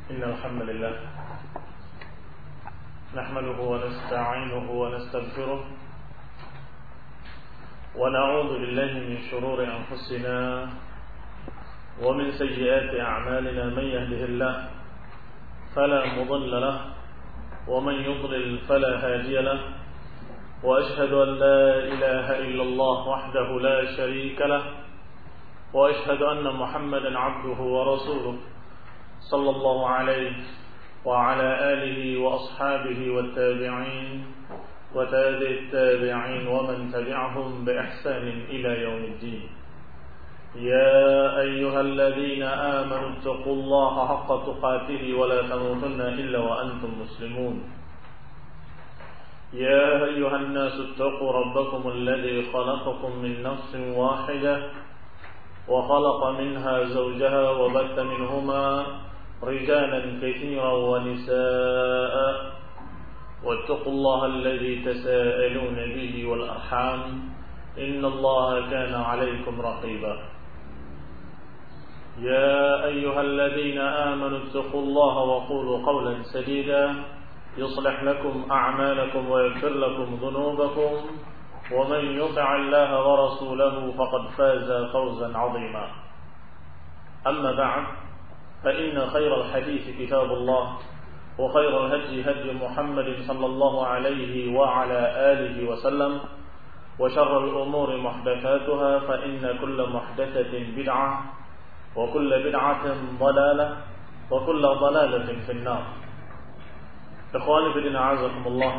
إن الحمد لله نحمده ونستعينه ونستغفره ونعوذ بالله من شرور أنفسنا ومن سيئات أعمالنا. من يهده الله فلا مضل له ومن يضلل فلا هادي له، وأشهد أن لا إله إلا الله وحده لا شريك له، وأشهد أن محمدا عبده ورسوله صلى الله عليه وعلى آله وأصحابه والتابعين وتابع التابعين ومن تبعهم بإحسان إلى يوم الدين. يا أيها الذين آمنوا اتقوا الله حق تقاته ولا تموتن إلا وأنتم مسلمون. يا أيها الناس اتقوا ربكم الذي خلقكم من نفس واحدة وخلق منها زوجها وبث منهما رجالا كثيرا ونساء، واتقوا الله الذي تساءلون به والأرحام إن الله كان عليكم رقيبا. يا أيها الذين آمنوا اتقوا الله وقولوا قولا سديدا يصلح لكم أعمالكم ويغفر لكم ذنوبكم، ومن يطع الله ورسوله فقد فاز فوزا عظيما. أما بعد، فإن خير الحديث كتاب الله، وخير الهدي هدي محمد صلى الله عليه وعلى آله وسلم، وشر الأمور محدثاتها، فإن كل محدثة بدعة وكل بدعة ضلالة وكل ضلالة في النار. Ikhwani fi din a'azakumullah,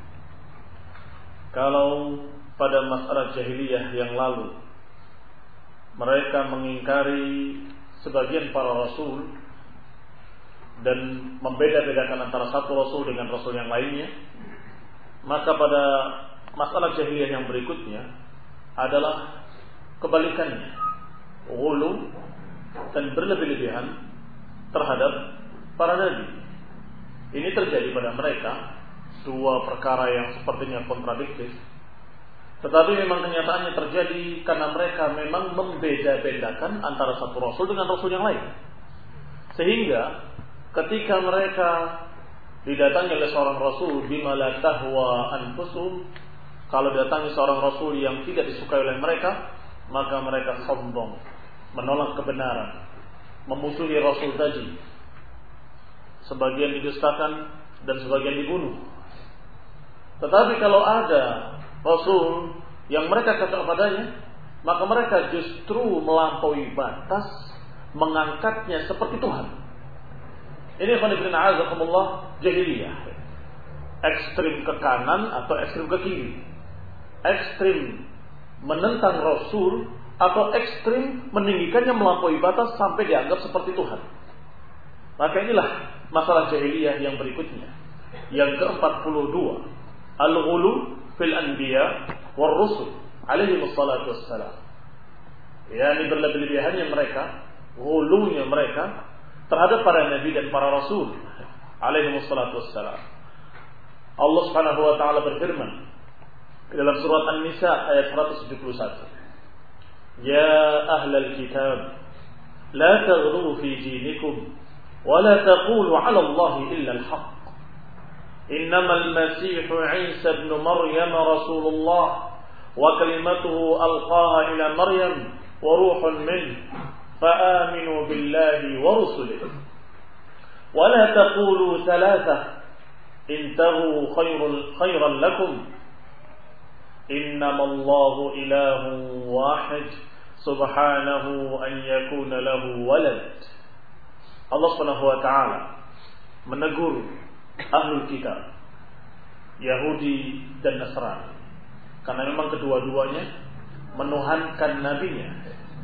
kalau pada masalah jahiliyah yang lalu mereka mengingkari sebagian para rasul dan membeda-bedakan antara satu rasul dengan rasul yang lainnya, maka pada masalah jahiliyah yang berikutnya adalah kebalikannya, ghulu dan berlebih-lebihan terhadap para nabi. Ini terjadi pada mereka, dua perkara yang sepertinya kontradiktif, tetapi memang kenyataannya terjadi karena mereka memang membeda-bedakan antara satu rasul dengan rasul yang lain. Sehingga ketika mereka didatangi oleh seorang rasul bima la tahwa anfusuhum, kalau didatangi seorang rasul yang tidak disukai oleh mereka, maka mereka sombong, menolak kebenaran, memusuhi rasul tadi. Sebagian didustakan dan sebagian dibunuh. Tetapi kalau ada rasul yang mereka cocok padanya, maka mereka justru melampaui batas, mengangkatnya seperti Tuhan. Ini khonibrin a'azakumullah jahiliyah. Ekstrim ke kanan atau ekstrim ke kiri. Ekstrim menentang rasul atau ekstrim meninggikannya melampaui batas sampai dianggap seperti Tuhan. Maka inilah masalah jahiliyah yang berikutnya, yang ke-42, al-ghulu fil anbiya war rusul alaihi wassalatu wassalam. Yani berlebih-lebihannya mereka, ghulunya mereka terhadap para nabi dan para rasul alaihi wassalatu wassalam. Allah Subhanahu wa taala berfirman dalam surat An-Nisa ayat 171, Ya ahlal kitab la taghlu fi dinikum ولا تقولوا على الله إلا الحق إنما المسيح عيسى ابن مريم رسول الله وكلمته ألقاها إلى مريم وروح منه فآمنوا بالله ورسله ولا تقولوا ثلاثة انتهوا خيرا لكم إنما الله إله واحد سبحانه أن يكون له ولد. Allah Subhanahu wa taala menegur ahlul kitab, Yahudi dan Nasrani, karena memang kedua-duanya menuhankan nabinya.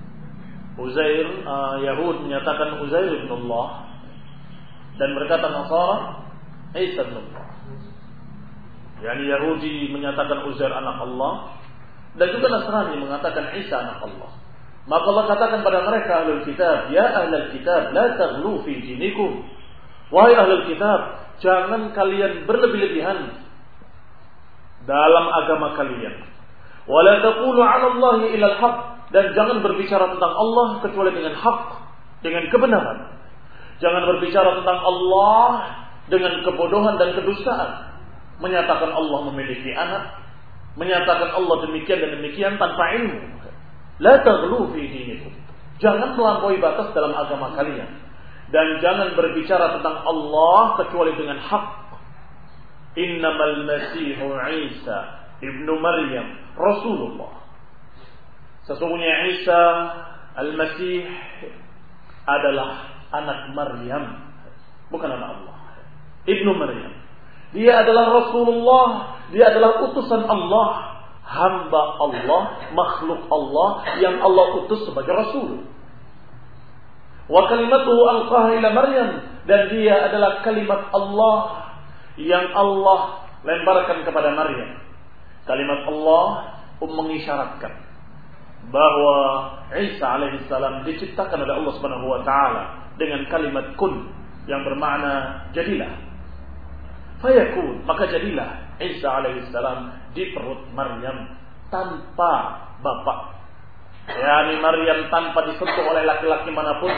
Yahud menyatakan Uzair ibn Allah, dan berkata Nasara Isa ibn Allah. Yani Yahudi menyatakan Uzair anak Allah, dan juga Nasrani mengatakan Isa anak Allah. Maka Allah katakan pada mereka ahlul kitab, Ya ahlul kitab, la taghlu fi dinikum. Wahai ahlul kitab, jangan kalian berlebih-lebihan dalam agama kalian. Wa la taqulu 'ala Allahi illa al-haq, dan jangan berbicara tentang Allah kecuali dengan hak, dengan kebenaran. Jangan berbicara tentang Allah dengan kebodohan dan kedustaan. Menyatakan Allah memiliki anak, menyatakan Allah demikian dan demikian tanpa ilmu. La taghlu fi dinikum. Jangan melampaui batas dalam agama kalian. Dan jangan berbicara tentang Allah kecuali dengan hak. Innamal Masihu Isa ibnu Maryam Rasulullah. Sesungguhnya Isa Al-Masih adalah anak Maryam, bukan anak Allah. Ibnu Maryam. Dia adalah Rasulullah, dia adalah utusan Allah, hamba Allah, makhluk Allah yang Allah utus sebagai Rasul. Wa kalimatuhu alqaha ila Maryam, dan dia adalah kalimat Allah yang Allah lemparkan kepada Maryam. Kalimat Allah mengisyaratkan bahwa Isa alaihissalam diciptakan oleh Allah Subhanahu wa taala dengan kalimat kun yang bermakna jadilah. Fayakun, maka jadilah Isa alaihissalam di perut Maryam tanpa bapak. yakni Maryam tanpa disentuh oleh laki-laki manapun.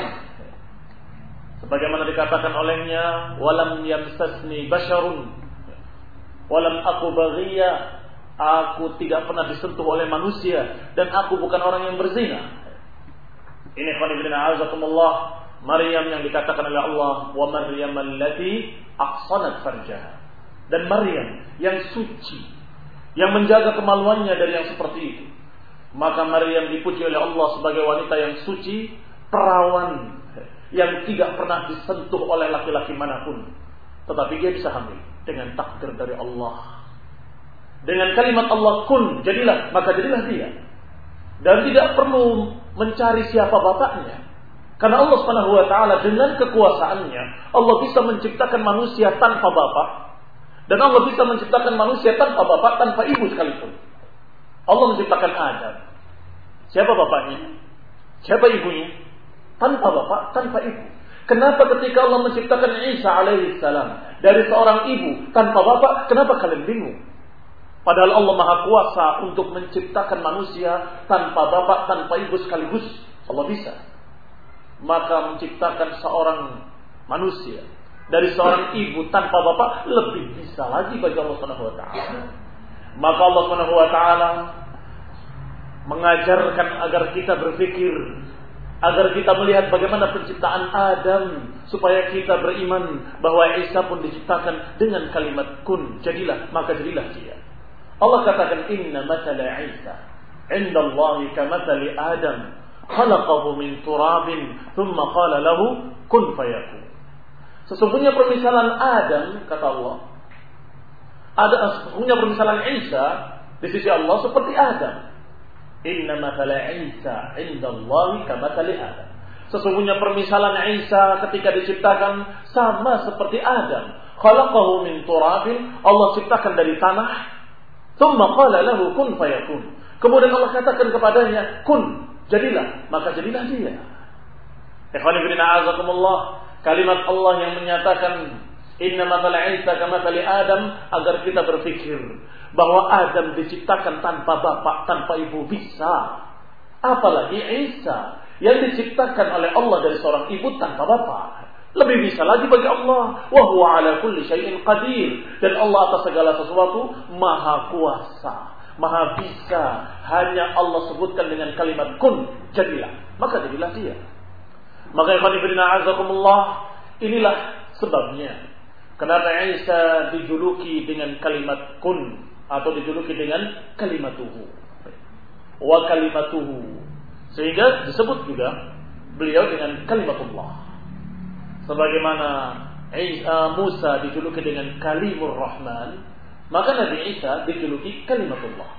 Sebagaimana dikatakan olehnya, walam yamsasni basyarun walam aku baghiya, aku tidak pernah disentuh oleh manusia dan aku bukan orang yang berzina. Ini khonibina azakumullah, Maryam yang dikatakan oleh Allah, wa Maryam allati aqsanat farjaha, dan Maryam yang suci, yang menjaga kemaluannya dari yang seperti itu. Maka Maryam dipuji oleh Allah sebagai wanita yang suci, perawan, yang tidak pernah disentuh oleh laki-laki manapun. Tetapi dia bisa hamil dengan takdir dari Allah. Dengan kalimat Allah kun, jadilah, maka jadilah dia. Dan tidak perlu mencari siapa bapaknya. Karena Allah Subhanahu wa taala dengan kekuasaannya, Allah bisa menciptakan manusia tanpa bapak, dan Allah bisa menciptakan manusia tanpa bapak, tanpa ibu sekalipun. Allah menciptakan Adam. Siapa bapaknya? Siapa ibunya? Tanpa bapak, tanpa ibu. Kenapa ketika Allah menciptakan Isa alaihissalam dari seorang ibu tanpa bapak, kenapa kalian bingung? Padahal Allah Maha Kuasa untuk menciptakan manusia tanpa bapak, tanpa ibu sekaligus. Allah bisa. Maka menciptakan seorang manusia dari seorang ibu tanpa bapak lebih bisa lagi bagi Allah Subhanahu wa taala. Maka Allah Subhanahu wa taala mengajarkan agar kita berpikir, agar kita melihat bagaimana penciptaan Adam, supaya kita beriman bahwa Isa pun diciptakan dengan kalimat kun, jadilah, maka jadilah dia. Allah katakan inna mathala Isa indallahi kamathali Adam khalaqahu min turabin thumma qala lahu kun fayakun. Sesungguhnya permisalan Adam, kata Allah, sesungguhnya permisalan Isa di sisi Allah seperti Adam. Inna mathala Isa indallahi kamathali Adam. Sesungguhnya permisalan Isa ketika diciptakan sama seperti Adam. Khalaqahu min turabin, Allah ciptakan dari tanah. Tsumma qala lahu kun fayakun. Kemudian Allah katakan kepadanya, kun, jadilah, maka jadilah dia. Ikhwani fillah azakumullah, kalimat Allah yang menyatakan inna mathala Isa kamathali Adam, agar kita berpikir bahwa Adam diciptakan tanpa bapak, tanpa ibu, bisa. Apalagi Isa yang diciptakan oleh Allah dari seorang ibu tanpa bapak. Lebih bisa lagi bagi Allah. Wa huwa ala kulli syai'in qadir. Dan Allah atas segala sesuatu maha kuasa, maha bisa. Hanya Allah sebutkan dengan kalimat kun, jadilah, maka jadilah dia. Maka ikhwan fillah azakumullah, inilah sebabnya kenapa Isa dijuluki dengan kalimat kun, atau dijuluki dengan kalimatuhu, wa kalimatuhu, sehingga disebut juga beliau dengan kalimatullah. Sebagaimana Musa dijuluki dengan kalimur rahman, maka Nabi Isa dijuluki kalimatullah.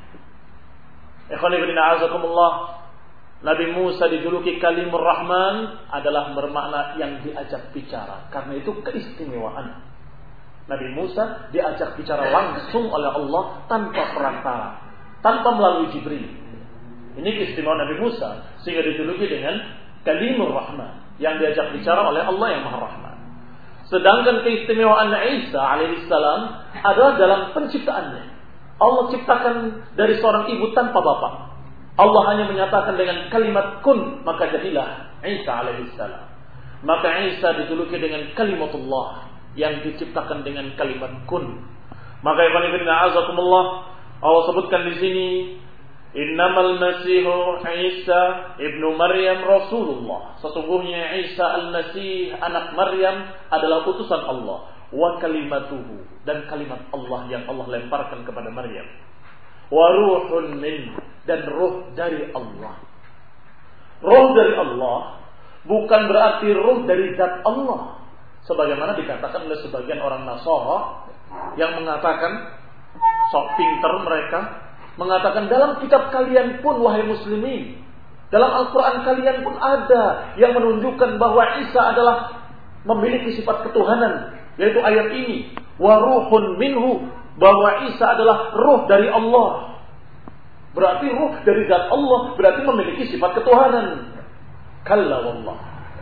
Ikhwani fillah azakumullah, Nabi Musa dijuluki kalimur rahman adalah bermakna yang diajak bicara. Karena itu keistimewaan Nabi Musa, diajak bicara langsung oleh Allah tanpa perantara, tanpa melalui Jibril. Ini keistimewaan Nabi Musa, sehingga dijuluki dengan kalimur rahman, yang diajak bicara oleh Allah yang Maha Rahman. Sedangkan keistimewaan Isa alaihissalam adalah dalam penciptaannya. Allah ciptakan dari seorang ibu tanpa bapak. Allah hanya menyatakan dengan kalimat kun, maka jadilah Isa alaihissalam. Maka Isa dijuluki dengan kalimatullah yang diciptakan dengan kalimat kun. Maka ibn a'azakumullah, Allah sebutkan di sini, innamal masihu Isa ibnu Maryam Rasulullah. Sesungguhnya Isa al-Masih anak Maryam adalah utusan Allah. Wa kalimatuhu, dan kalimat Allah yang Allah lemparkan kepada Maryam. Wa ruhun min, dan ruh dari Allah. Ruh dari Allah bukan berarti ruh dari zat Allah, sebagaimana dikatakan oleh sebagian orang Nasara yang mengatakan, sok pinter mereka, mengatakan dalam kitab kalian pun wahai muslimin, dalam Al-Quran kalian pun ada yang menunjukkan bahwa Isa adalah memiliki sifat ketuhanan, yaitu ayat ini, wa ruhun minhu, bahwa Isa adalah ruh dari Allah. Berarti ruh dari zat Allah berarti memiliki sifat ketuhanan. Kalla wallah,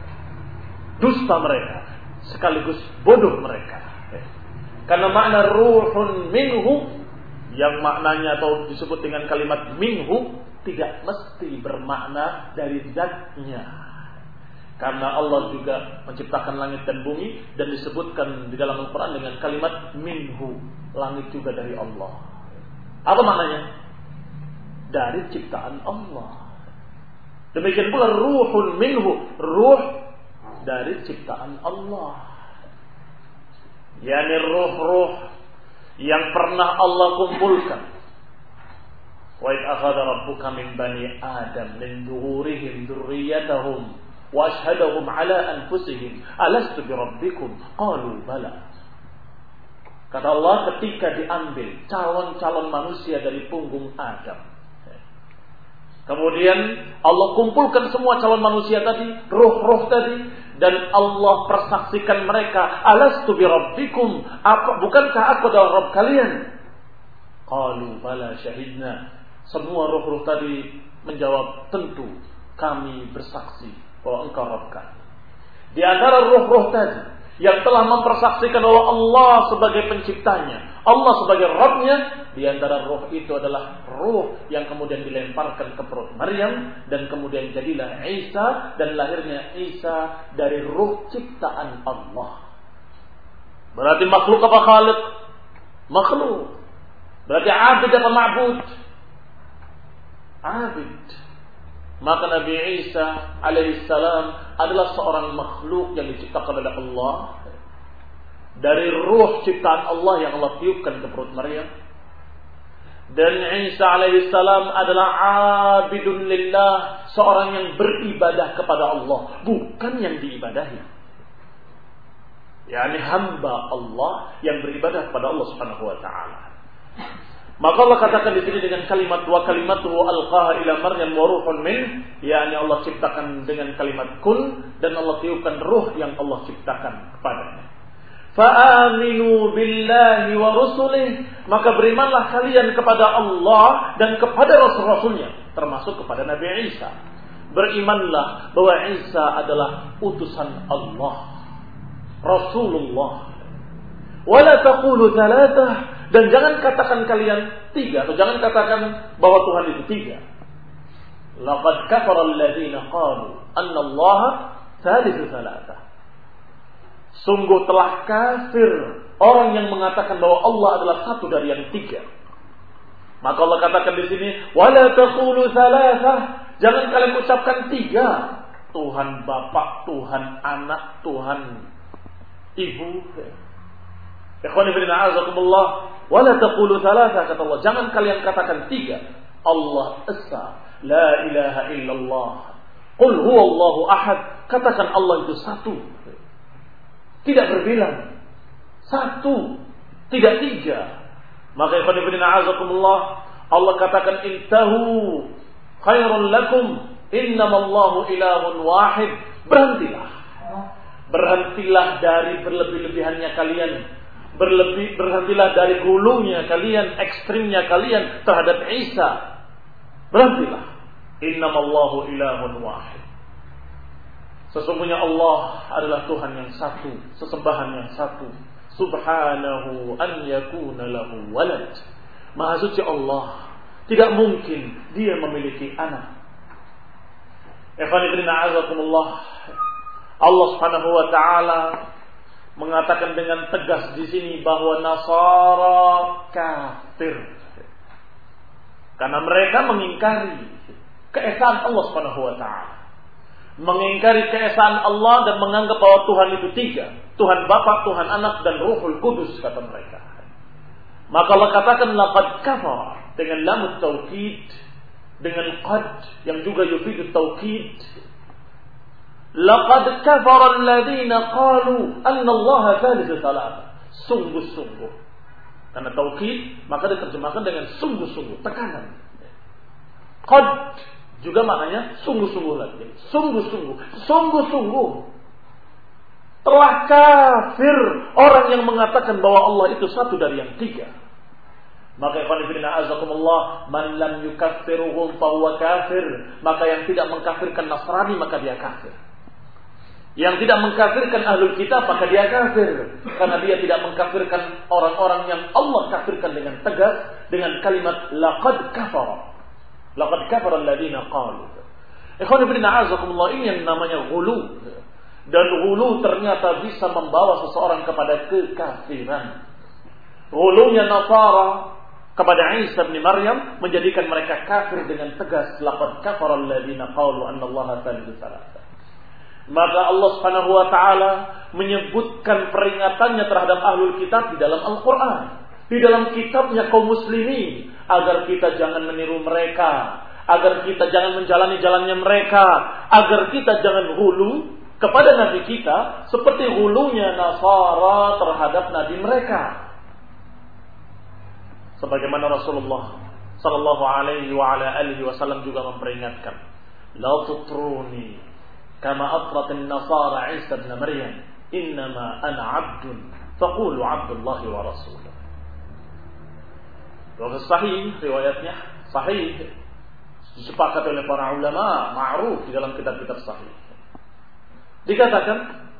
dusta mereka sekaligus bodoh mereka. Karena makna ruhun minhu yang maknanya atau disebut dengan kalimat minhu tidak mesti bermakna dari zatnya. Karena Allah juga menciptakan langit dan bumi dan disebutkan di dalam Al-Quran dengan kalimat minhu, langit juga dari Allah. Apa maknanya? Dari ciptaan Allah. Demikian pula ruhun minhu, ruh dari ciptaan Allah. Yani ruh-ruh yang pernah Allah kumpulkan. Wa idh akhadha rabbuka min bani Adam min dhuhurihim dzurriyyatahum wa ashhadahum ala anfusihim alastu bi rabbikum qalu bala. Kata Allah, ketika diambil calon-calon manusia dari punggung Adam, kemudian Allah kumpulkan semua calon manusia tadi, ruh-ruh tadi, dan Allah persaksikan mereka, alastu bi rabbikum, bukankah aku adalah Rabb kalian? Qalu bala syahidna. Semua ruh-ruh tadi menjawab, tentu kami bersaksi bahwa engkau Rabb kami. Di antara ruh-ruh tadi yang telah mempersaksikan bahwa Allah sebagai penciptanya, Allah sebagai Rabbnya, di antara ruh itu adalah ruh yang kemudian dilemparkan ke perut Maryam, dan kemudian jadilah Isa, dan lahirnya Isa dari ruh ciptaan Allah. Berarti makhluk apa khaliq? Makhluk. Berarti abid apa ma'bud? Abid. Maka Nabi Isa alaihissalam adalah seorang makhluk yang diciptakan oleh Allah dari ruh ciptaan Allah yang Allah tiupkan ke perut Maryam. Dan Isa alaihissalam adalah abidun lillah, seorang yang beribadah kepada Allah, bukan yang diibadahi. Yani hamba Allah yang beribadah kepada Allah Subhanahu wa taala. Maka Allah katakan di sini dengan kalimat wa kalimatu alqaha ila Maryam wa ruhun min, yakni Allah ciptakan dengan kalimat kun, dan Allah tiupkan ruh yang Allah ciptakan kepadanya. Fa aminu billahi wa rusulih, maka berimanlah kalian kepada Allah dan kepada rasul-rasulnya, termasuk kepada Nabi Isa. Berimanlah bahwa Isa adalah utusan Allah, Rasulullah. Wala taqulu thalathah, dan jangan katakan kalian tiga, atau jangan katakan bahwa Tuhan itu tiga. Laqad kafara alladziina qalu anna Allaha thalithu thalathah. Sungguh telah kafir orang yang mengatakan bahwa Allah adalah satu dari yang tiga. Maka Allah katakan di sini, wala taqulu thalathah, jangan kalian ucapkan tiga. Tuhan Bapa, Tuhan Anak, Tuhan Ibu. Ikhwani fillah, a'azakumullah, wala taqulu thalatha, kata Allah, jangan kalian katakan tiga. Allah esa, la ilaha illallah. Qul huwallahu ahad, katakan Allah itu satu. Tidak berbilang. Satu, tidak tiga. Maka ikhwani fillah, a'azakumullah, Allah katakan intahu khairun lakum innamallahu ilahun wahid. Berhentilah. Berhentilah dari berlebih-lebihannya kalian. Berhentilah dari hulunya kalian, ekstrimnya kalian terhadap Isa. Berhentilah. Innamallahu ilahun wahid. Sesungguhnya Allah adalah Tuhan yang satu, sesembahan yang satu. Subhanahu an yakuna lahu walad. Maha suci Allah, tidak mungkin dia memiliki anak. Ikhwan fillah, a'azakumullah, Allah Subhanahu wa taala mengatakan dengan tegas di sini bahwa Nasara kafir. Karena mereka mengingkari keesaan Allah Subhanahu wa taala. Mengingkari keesaan Allah dan menganggap bahwa Tuhan itu tiga. Tuhan Bapa, Tuhan Anak, dan Ruhul Kudus, kata mereka. Maka Allah katakan laqad kafara dengan lam taukid, dengan qad yang juga yufidu taukid. Laqad kafara alladziina qalu anna Allah thalithu tsalatsa. Sungguh-sungguh. Karena taukid maka diterjemahkan dengan sungguh-sungguh, tekanan. Qad juga maknanya sungguh-sungguh lagi. Sungguh-sungguh. Telah kafir orang yang mengatakan bahwa Allah itu satu dari yang tiga. Maka ikhwan fillah azakumullah, man lam yukaffiruhum fa huwa kafir. Maka yang tidak mengkafirkan Nasrani maka dia kafir. Yang tidak mengkafirkan ahlul kitab maka dia kafir. Karena dia tidak mengkafirkan orang-orang yang Allah kafirkan dengan tegas dengan kalimat laqad kafara. Laqad kafara alladziina qalu. Ikhwan fillah azakumullah, ini yang namanya ghulu. Dan ghulu ternyata bisa membawa seseorang kepada kekafiran. Ghulunya Nasara kepada Isa bin Maryam menjadikan mereka kafir dengan tegas. Laqad kafara alladziina qalu anna Allaha thalithu tsalatsa. Maka Allah Subhanahu wa taala menyebutkan peringatannya terhadap ahlul kitab di dalam Al-Qur'an, di dalam kitabnya kaum muslimin, agar kita jangan meniru mereka, agar kita jangan menjalani jalannya mereka, agar kita jangan ghulu kepada nabi kita seperti ghulunya Nasara terhadap nabi mereka. Sebagaimana Rasulullah sallallahu alaihi wa ala alihi wasallam juga memperingatkan, la tutruni kama atratin Nasara Isa bin Maryam, innama ana 'abdun faqulu 'abdullahi wa rasuluh. Riwayat sahih, riwayatnya sahih, disepakati oleh para ulama, ma'ruf di dalam kitab-kitab sahih. Dikatakan,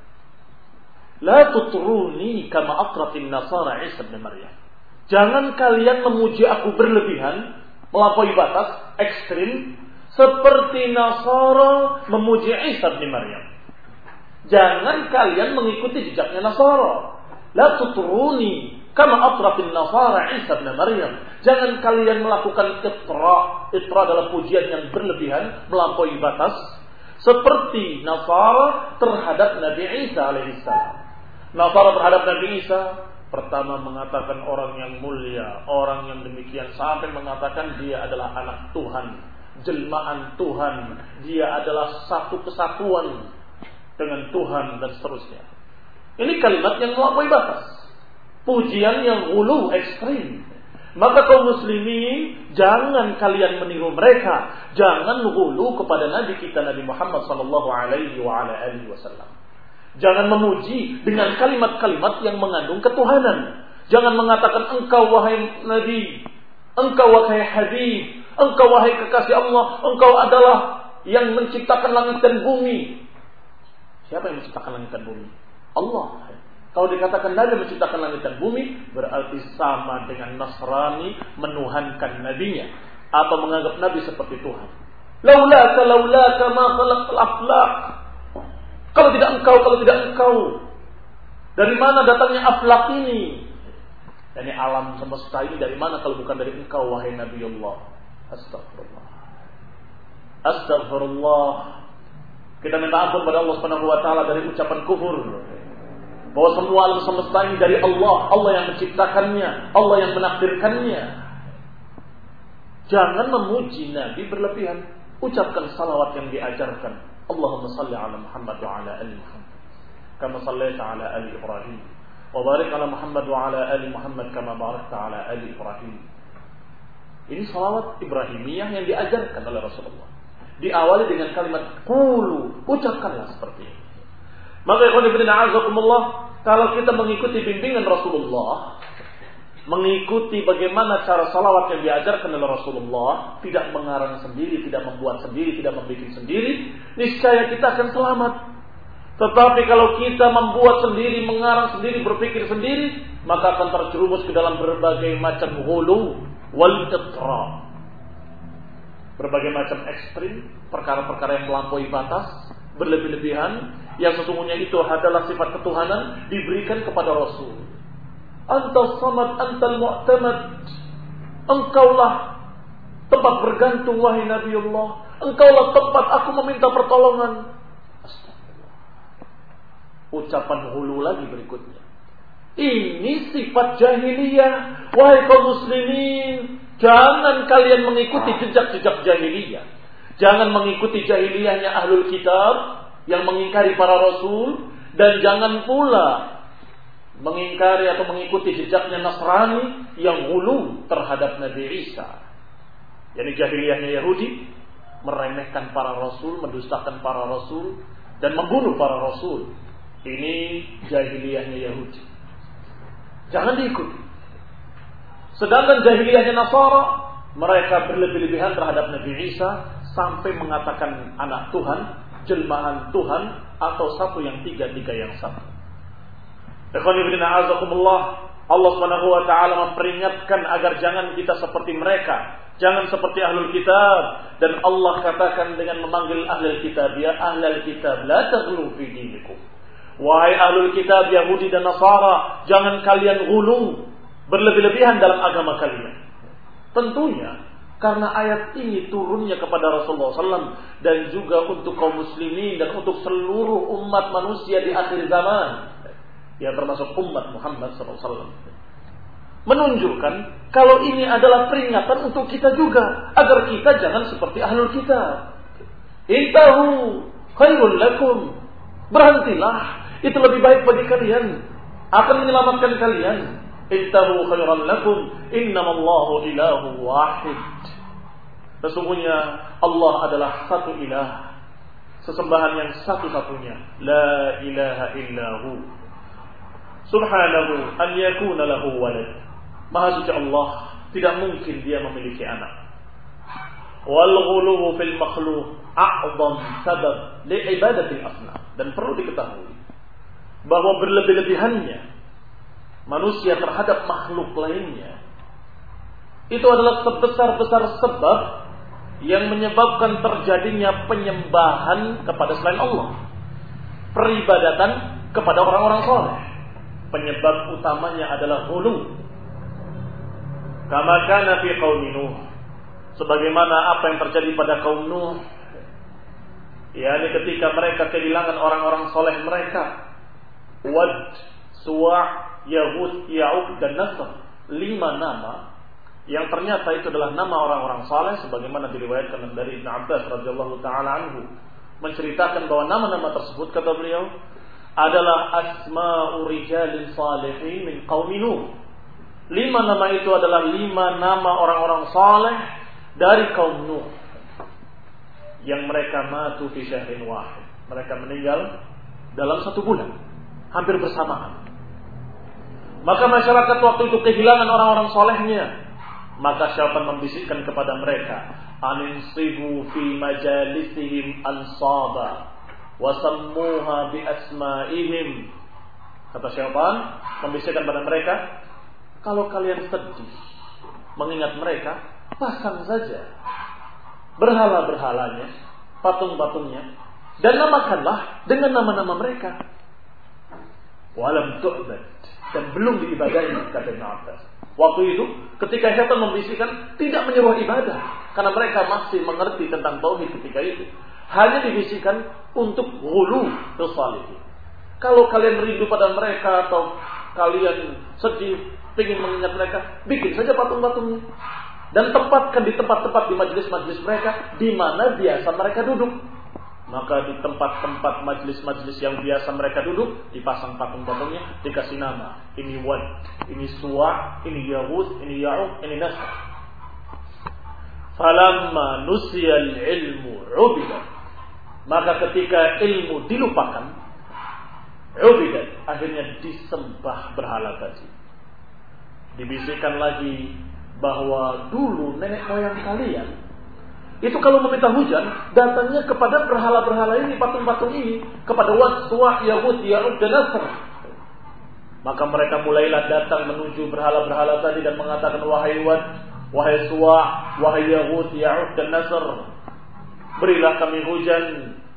la tutruni kama atratin Nasara Isa bin Maryam. Jangan kalian memuji aku berlebihan, melampaui batas, ekstrim, seperti Nasara memuji Isa bin Maryam. Jangan kalian mengikuti jejaknya Nasara. La tutruni kama atratin Nasara Isa bin Maryam. Jangan kalian melakukan itra adalah pujian yang berlebihan, melampaui batas, seperti Nasara terhadap Nabi Isa alaihissalam. Nasara terhadap Nabi Isa pertama mengatakan orang yang mulia, orang yang demikian, sampai mengatakan dia adalah anak Tuhan, jelmaan Tuhan, dia adalah satu kesatuan dengan Tuhan, dan seterusnya. Ini kalimat yang melampaui batas, pujian yang ghulu, ekstrim. Maka kaum muslimin, jangan kalian meniru mereka, jangan ghulu kepada Nabi kita Nabi Muhammad sallallahu alaihi wa ala alihi wasallam. Jangan memuji dengan kalimat-kalimat yang mengandung ketuhanan. Jangan mengatakan engkau wahai Nabi, engkau wahai Habib, engkau wahai kekasih Allah, engkau adalah yang menciptakan langit dan bumi. Siapa yang menciptakan langit dan bumi? Allah. Kalau dikatakan Nabi menciptakan langit dan bumi, berarti sama dengan Nasrani menuhankan nabinya atau menganggap Nabi seperti Tuhan. Laulaka ma khalaqal aflaq. Kalau tidak engkau, dari mana datangnya aflak ini? Dari alam semesta ini dari mana kalau bukan dari engkau wahai Nabiullah? Astagfirullah. Kita minta ampun pada Allah Subhanahu wa taala dari ucapan kufur. Bahwa semua alam semesta ini dari Allah, Allah yang menciptakannya, Allah yang menakdirkannya. Jangan memuji Nabi berlebihan. Ucapkan salawat yang diajarkan. Allahumma salli ala Muhammad wa ala ali Muhammad kama sallaita ala ali Ibrahim wa barik ala Muhammad wa ala ali Muhammad kama barakta ala ali Ibrahim. Ini salawat Ibrahimiyah yang diajarkan oleh Rasulullah. Diawali dengan kalimat qulu, ucapkanlah seperti ini. Maka ikhwan fillah a'azakumullah, kalau kita mengikuti bimbingan Rasulullah, mengikuti bagaimana cara salawat yang diajarkan oleh Rasulullah, tidak mengarang sendiri, tidak membuat sendiri, tidak membuat sendiri, niscaya kita akan selamat. Tetapi kalau kita membuat sendiri, mengarang sendiri, berpikir sendiri, maka akan terjerumus ke dalam berbagai macam ghulu wal itra, berbagai macam ekstrim, perkara-perkara yang melampaui batas, berlebih-lebihan, Yang sesungguhnya itu adalah sifat ketuhanan diberikan kepada Rasul. Antas samad, antal mu'tamad. Engkaulah tempat bergantung wahai Nabiullah. Engkaulah tempat aku meminta pertolongan. Astagfirullah. Ucapan hulu lagi berikutnya. Ini sifat jahiliyah. Wahai kaum muslimin, jangan kalian mengikuti jejak-jejak jahiliyah. Jangan mengikuti jahiliyahnya ahlul kitab yang mengingkari para rasul, dan jangan pula mengingkari atau mengikuti jejaknya Nasrani yang hulu terhadap Nabi Isa. Yani jahiliyahnya Yahudi, meremehkan para rasul, mendustakan para rasul, dan membunuh para rasul. Ini jahiliyahnya Yahudi. Jangan diikuti. Sedangkan jahiliyahnya Nasara, mereka berlebih-lebihan terhadap Nabi Isa sampai mengatakan anak Tuhan, jelmaan Tuhan, atau satu yang tiga yang satu. Allah Subhanahu wa taala memperingatkan agar jangan kita seperti mereka, jangan seperti ahlul kitab, dan Allah katakan dengan memanggil ahlul kitab, ya ahlul kitab la taghlu fi dinikum. Wahai ahlul kitab Yahudi dan Nasara, jangan kalian ghulu, berlebih-lebihan dalam agama kalian. Tentunya karena ayat ini turunnya kepada Rasulullah SAW dan juga untuk kaum muslimin dan untuk seluruh umat manusia di akhir zaman, yang termasuk umat Muhammad SAW, menunjukkan kalau ini adalah peringatan untuk kita juga agar kita jangan seperti ahlul kitab. Intahu khairul lakum, berhentilah, itu lebih baik bagi kalian, akan menyelamatkan kalian. Intahu khairan lakum, innamallahu ilahu wahid. Sesungguhnya Allah adalah satu ilah, sesembahan yang satu-satunya. La ilaha illahu subhanahu an yakuna lahu walad. Maha suci Allah, tidak mungkin dia memiliki anak. Wal ghuluw fil makhluq a'zam sabab li ibadatil asnam. Dan perlu diketahui bahwa berlebih-lebihannya manusia terhadap makhluk lainnya itu adalah sebesar-besar sebab yang menyebabkan terjadinya penyembahan kepada selain Allah, peribadatan kepada orang-orang saleh. Penyebab utamanya adalah ghulu. Kama kana fi qaumi Nuh, sebagaimana apa yang terjadi pada kaum Nuh, yakni ketika mereka kehilangan orang-orang saleh mereka, Wad, Suwa', Yahud, Ya'uq, dan Nasr, 5 nama yang ternyata itu adalah nama orang-orang saleh, sebagaimana diriwayatkan dari Ibn Abbas radhiyallahu taala anhu, menceritakan bahwa nama-nama tersebut, kata beliau, adalah asma'u rijalin salihin min qaumi Nuh. 5 nama itu adalah 5 nama orang-orang saleh dari kaum Nuh yang mereka matu fi syahrin wahid. Mereka meninggal dalam 1 bulan, hampir bersamaan. Maka masyarakat waktu itu kehilangan orang-orang solehnya. Maka syaitan membisikkan kepada mereka, aninsibu fi majalisihim ansaba wasammuha bi asma'ihim. Kata syaitan membisikkan pada mereka, kalau kalian sedih mengingat mereka, pasang saja berhala-berhalanya, patung-patungnya, dan namakanlah dengan nama-nama mereka. Walam tu'bad, dan belum diibadahi, kata Ibn Abbas. Waktu itu ketika syaitan membisikkan, tidak menyuruh ibadah karena mereka masih mengerti tentang tauhid ketika itu. Hanya dibisikkan untuk ghulu salihin. Kalau kalian rindu pada mereka atau kalian sedih ingin mengingat mereka, bikin saja patung-patungnya dan tempatkan di tempat-tempat di majelis-majelis mereka di mana biasa mereka duduk. Maka di tempat-tempat majelis-majelis yang biasa mereka duduk, dipasang patung-patungnya, dikasih nama. Ini Wad, ini Suwa', ini Yahud, ini Ya'uq, ini Nasr. Falamma nusiyal ilmu ubidat. Maka ketika ilmu dilupakan, ubidat, akhirnya disembah berhala tadi. Dibisikkan lagi bahwa dulu nenek moyang kalian itu kalau meminta hujan, datangnya kepada berhala-berhala ini, patung-patung ini, kepada Wad, Suwa', Yahud, Ya'uq, dan Nasr. Maka mereka mulailah datang menuju berhala-berhala tadi dan mengatakan, wahai Wad, wahai Suwa', wahai Yahud, Ya'uq, dan Nasr, berilah kami hujan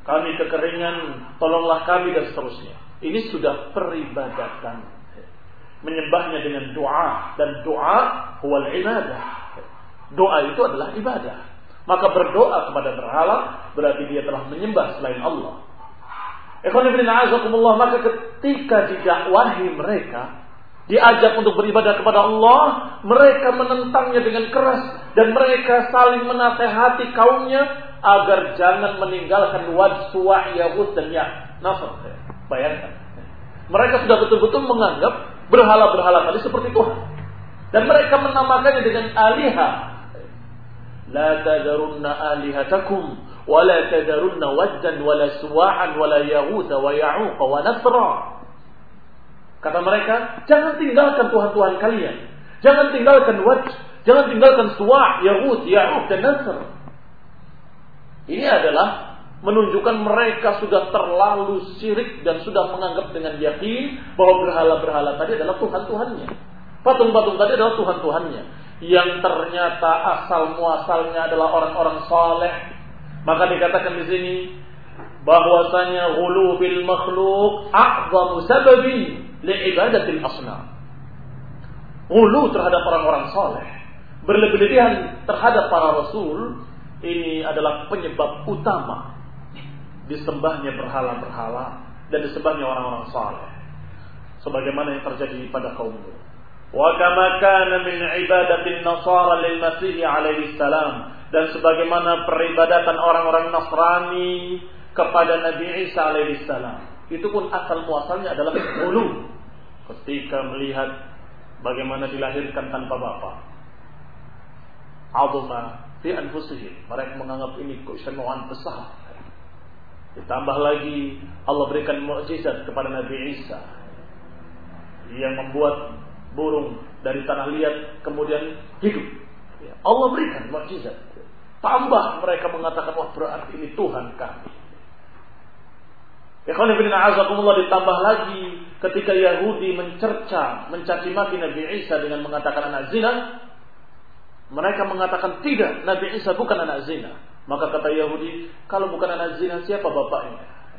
kami kekeringan, tolonglah kami, dan seterusnya. Ini sudah peribadatan. Menyembahnya dengan doa, dan doa huwal ibadah. Doa itu adalah ibadah. Maka berdoa kepada berhala berarti dia telah menyembah selain Allah. Ikhwan fillah a'azakumullah, maka ketika didakwahi mereka, diajak untuk beribadah kepada Allah, mereka menentangnya dengan keras dan mereka saling menasehati kaumnya agar jangan meninggalkan Wad, Suwa', Yahud dan Nasr. Bayangkan, mereka sudah betul-betul menganggap berhala-berhala tadi seperti Tuhan, dan mereka menamakannya dengan alihah. La tadarunna alihatakum wa la tadarunna Waddan wa la Suwa'an wa la Yahud wa Ya'uq wa Nasra. Kata mereka, jangan tinggalkan Tuhan-Tuhan kalian. Jangan tinggalkan Wad, jangan tinggalkan Suwa', Yahud, Ya'uq dan Nasr. Ini adalah menunjukkan mereka sudah terlalu syirik dan sudah menganggap dengan yakin bahwa berhala-berhala tadi adalah Tuhan-Tuhannya. Patung-patung tadi adalah Tuhan-Tuhannya. Yang ternyata asal muasalnya adalah orang-orang saleh. Maka dikatakan di sini bahwasanya ghulu bil makhluq a'zamu sababi li'ibadatil asnam. Ghulu terhadap orang-orang saleh, berlebih-lebihan terhadap para rasul, ini adalah penyebab utama disembahnya berhala-berhala dan disembahnya orang-orang saleh, sebagaimana yang terjadi pada kaum Nuh. Wa kama kana min ibadatin nasara lil masih alaihi salam, dan sebagaimana peribadatan orang-orang Nasrani kepada Nabi Isa alaihi salam, itu pun asal muasalnya adalah ghulu. Ketika melihat bagaimana dilahirkan tanpa bapak, azma fi anfusihim, mereka menganggap ini keistimewaan besar. Ditambah lagi Allah berikan mukjizat kepada Nabi Isa yang membuat burung dari tanah liat kemudian hidup. Allah berikan mukjizat. Tambah mereka mengatakan, wah berarti ini Tuhan kami. Ikhwan fillah a'azakumullah, ditambah lagi ketika Yahudi mencaci maki Nabi Isa dengan mengatakan anak zina. Mereka mengatakan tidak, Nabi Isa bukan anak zina. Maka kata Yahudi, kalau bukan anak zina, siapa bapaknya?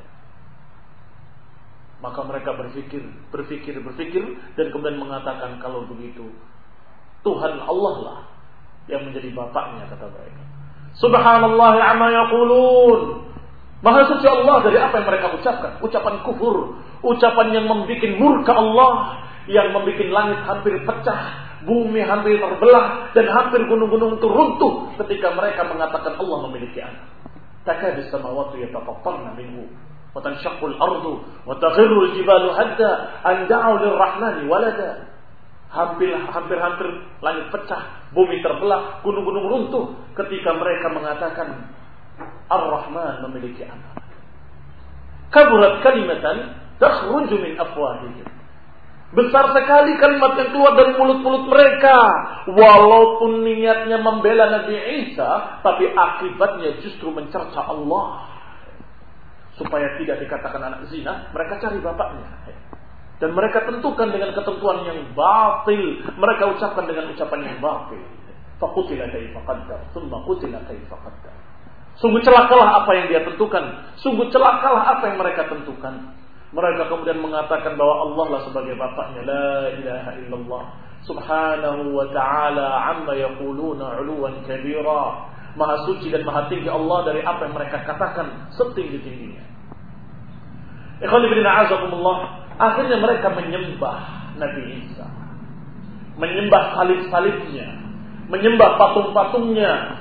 Maka mereka berpikir dan kemudian mengatakan, kalau begitu Tuhan Allah lah yang menjadi bapaknya, kata mereka. Subhanallah amma yaqulun. Maha suci Allah dari apa yang mereka ucapkan. Ucapan kufur, ucapan yang membuat murka Allah, yang membuat langit hampir pecah, bumi hampir terbelah, dan hampir gunung-gunung itu runtuh ketika mereka mengatakan Allah memiliki anak. Takadu samawati yatafattarna minhu wa tanshaqqu al-ardu wa takhirru al-jibalu hadda an da'u lir-rahmani walada. Hampir langit pecah, bumi terbelah, gunung-gunung runtuh ketika mereka mengatakan Ar-Rahman memiliki anak. Kaburat kalimatan takhruju min afwahihim. Besar sekali kalimat yang keluar dari mulut-mulut mereka. Walaupun niatnya membela Nabi Isa, tapi akibatnya justru mencerca Allah. Supaya tidak dikatakan anak zina, mereka cari bapaknya. Dan mereka tentukan dengan ketentuan yang batil. Mereka ucapkan dengan ucapan yang batil. Faqutila kaifa qaddar, thumma qutila kaifa qaddar. Sungguh celakalah apa yang dia tentukan. Sungguh celakalah apa yang mereka tentukan. Mereka kemudian mengatakan bahwa Allah lah sebagai bapaknya. La ilaha illallah. Subhanahu wa ta'ala amma yaquluna 'uluwan kabira. Maha suci dan maha tinggi Allah dari apa yang mereka katakan setinggi-tingginya. Ikhwan fillah a'azakumullah, akhirnya mereka menyembah Nabi Isa. Menyembah salib-salibnya, menyembah patung-patungnya.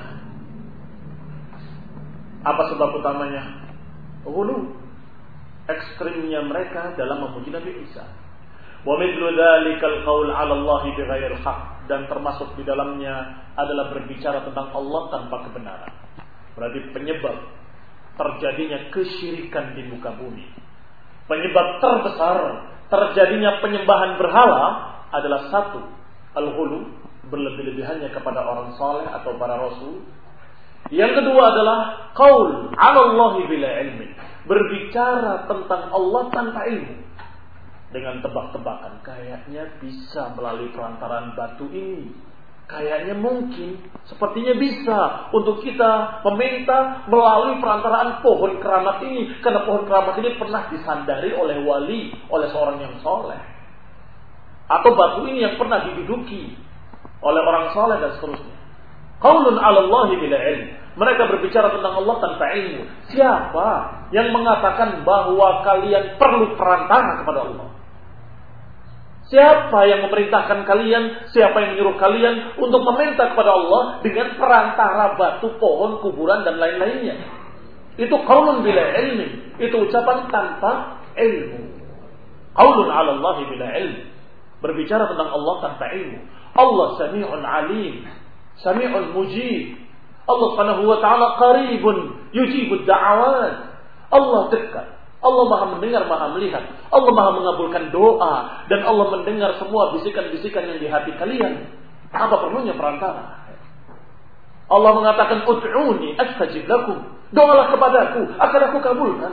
Apa sebab utamanya? Ghulu, ekstrimnya mereka dalam memuji Nabi Isa. Wa mithlu dzalikal qaul 'ala Allah bighairi haqq, dan termasuk di dalamnya adalah berbicara tentang Allah tanpa kebenaran. Berarti penyebab terjadinya kesyirikan di muka bumi, penyebab terbesar terjadinya penyembahan berhala adalah satu, al-ghulu, berlebih-lebihannya kepada orang saleh atau para rasul. Yang kedua adalah qaul 'ala Allah bila ilmi, berbicara tentang Allah tanpa ilmu, dengan tebak-tebakan, kayaknya bisa melalui perantaran batu ini Kayaknya mungkin, sepertinya bisa untuk kita meminta melalui perantaraan pohon keramat ini. Karena pohon keramat ini pernah disandari oleh wali, oleh seorang yang soleh. Atau batu ini yang pernah diduduki oleh orang soleh dan seterusnya. Qaulun 'ala Allahi bila ilm. Mereka berbicara tentang Allah tanpa ilmu. Siapa yang mengatakan bahwa kalian perlu perantara kepada Allah? Siapa yang memerintahkan kalian, siapa yang menyuruh kalian untuk meminta kepada Allah dengan perantara batu, pohon, kuburan, dan lain-lainnya? Itu qaulun bila ilmi. Itu ucapan tanpa ilmu. Qaulun 'ala Allahi bila ilmi. Berbicara tentang Allah tanpa ilmu. Allah sami'un alim, sami'un mujib. Allah subhanahu wa ta'ala qaribun yujibud da'awat. Allah dekat. Allah maha mendengar, maha melihat. Allah maha mengabulkan doa. Dan Allah mendengar semua bisikan-bisikan yang di hati kalian. Apa perlunya perantara? Allah mengatakan, ud'uni astajib lakum. Doalah kepadaku, akan aku kabulkan.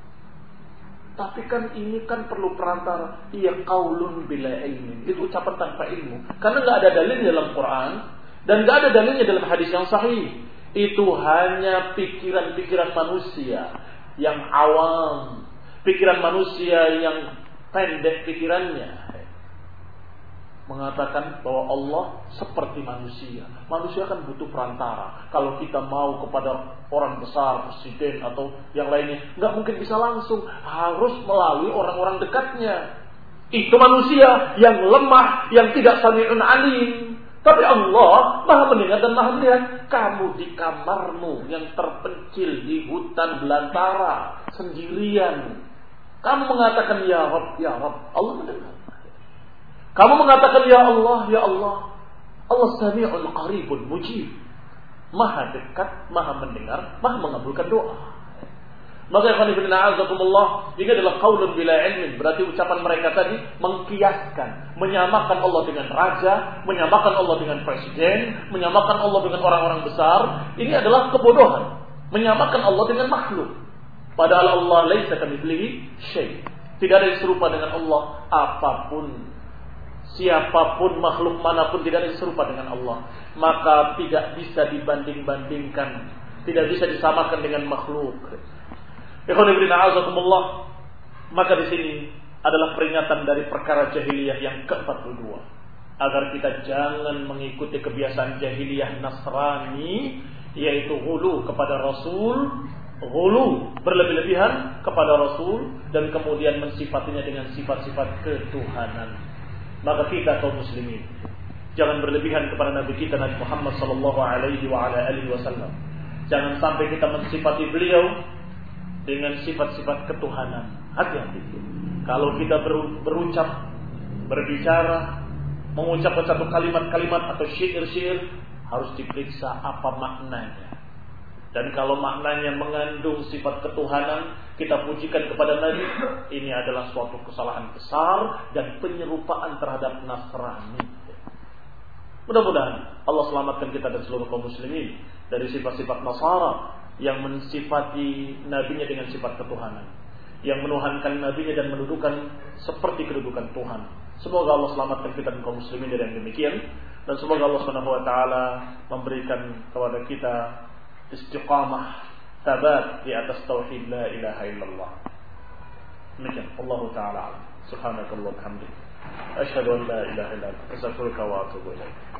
Tapi kan ini kan perlu perantara. Iya, qaulun bila ilmin. Itu ucapan tanpa ilmu. Karena gak ada dalil dalam Quran. Dan gak ada dalilnya dalam hadis yang sahih. Itu hanya pikiran-pikiran manusia yang awam, pikiran manusia yang pendek pikirannya, mengatakan bahwa Allah seperti manusia. Manusia kan butuh perantara. Kalau kita mau kepada orang besar, presiden atau yang lainnya, nggak mungkin bisa langsung, harus melalui orang-orang dekatnya. Itu manusia yang lemah, yang tidak sami'un alim. Tapi Allah maha mendengar dan maha melihat. Kamu di kamarmu yang terpencil di hutan belantara sendirian, kamu mengatakan ya Rabb, ya Rabb, Allah mendengar. Kamu mengatakan ya Allah, ya Allah. Allah sami'un qaribun mujib. Maha dekat, maha mendengar, maha mengabulkan doa. Maka ikhwan fillah azakumullah, ini adalah qaulun bila ilmin. Berarti ucapan mereka tadi mengkiaskan, menyamakan Allah dengan raja, menyamakan Allah dengan presiden, menyamakan Allah dengan orang-orang besar. Ini adalah kebodohan. Menyamakan Allah dengan makhluk. Padahal Allah laisa kamitslihi syai'. Tidak ada yang serupa dengan Allah apapun. Siapapun, makhluk manapun tidak ada yang serupa dengan Allah. Maka tidak bisa dibanding-bandingkan, tidak bisa disamakan dengan makhluk. Maka di sini adalah peringatan dari perkara jahiliyah yang ke-42, agar kita jangan mengikuti kebiasaan jahiliyah Nasrani, yaitu ghulu kepada Rasul, ghulu berlebih-lebihan kepada Rasul, dan kemudian mensifatinya dengan sifat-sifat ketuhanan. Maka kita kaum muslimin jangan berlebihan kepada Nabi kita Nabi Muhammad SAW. Jangan sampai kita mensifati beliau dengan sifat-sifat ketuhanan. Hati-hati. Kalau kita berucap, berbicara, mengucapkan satu kalimat-kalimat atau syair-syair, harus diperiksa apa maknanya. Dan kalau maknanya mengandung sifat ketuhanan, kita pujikan kepada Nabi, ini adalah suatu kesalahan besar dan penyerupaan terhadap Nasrani. Mudah-mudahan Allah selamatkan kita dan seluruh kaum muslimin dari sifat-sifat Nasara yang mensifati nabinya dengan sifat ketuhanan, yang menuhankan nabinya dan mendudukan seperti kedudukan Tuhan. Semoga Allah selamatkan kita dan kaum muslimin dari yang demikian, dan semoga Allah Subhanahu wa taala memberikan kepada kita istiqamah, tabat di atas tauhid la ilaha illallah. Demikian Allah taala. Subhanakallah wa bihamdika, asyhadu an la ilaha illa anta, astaghfiruka wa atubu ilaik.